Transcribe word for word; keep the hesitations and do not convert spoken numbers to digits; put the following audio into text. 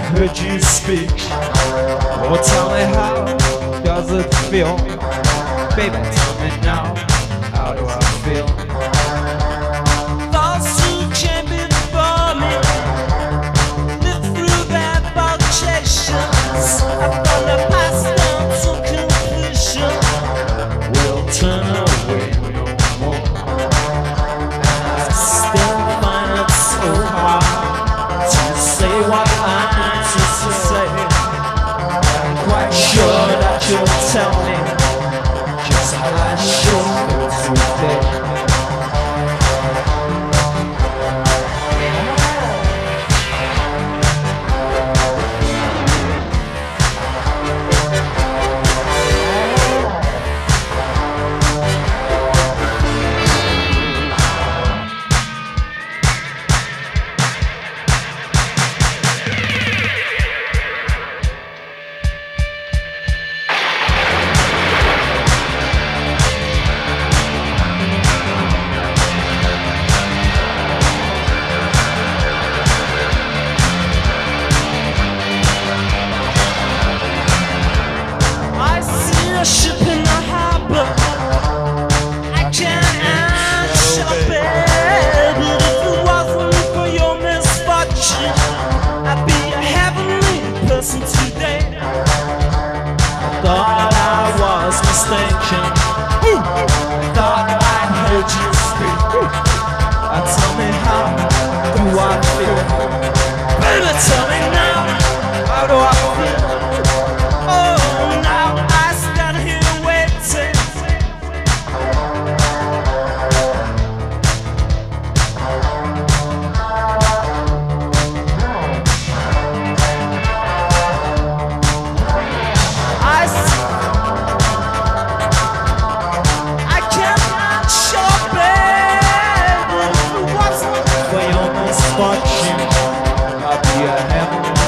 heard you speak. Oh, tell me how does it feel? Baby, tell me now, how do I feel? Thoughts who came before me lived through their vocations. I thought the past down to conclusion. We'll turn away no more. I still find it so hard to say what I need to say. I'm quite sure that you'll tell me just how I should feel today. A ship in the harbor, I can't answer, baby. If it wasn't for your misfortune, I'd be a heavenly person today. I thought I was mistaken. Thought I heard you speak. Uh, tell me how do I feel? Baby, tell me now, How do I feel? oh, now I stand here waiting. I s- I cannot show, baby. If it wasn't For your misfortune, I'll be a heavenly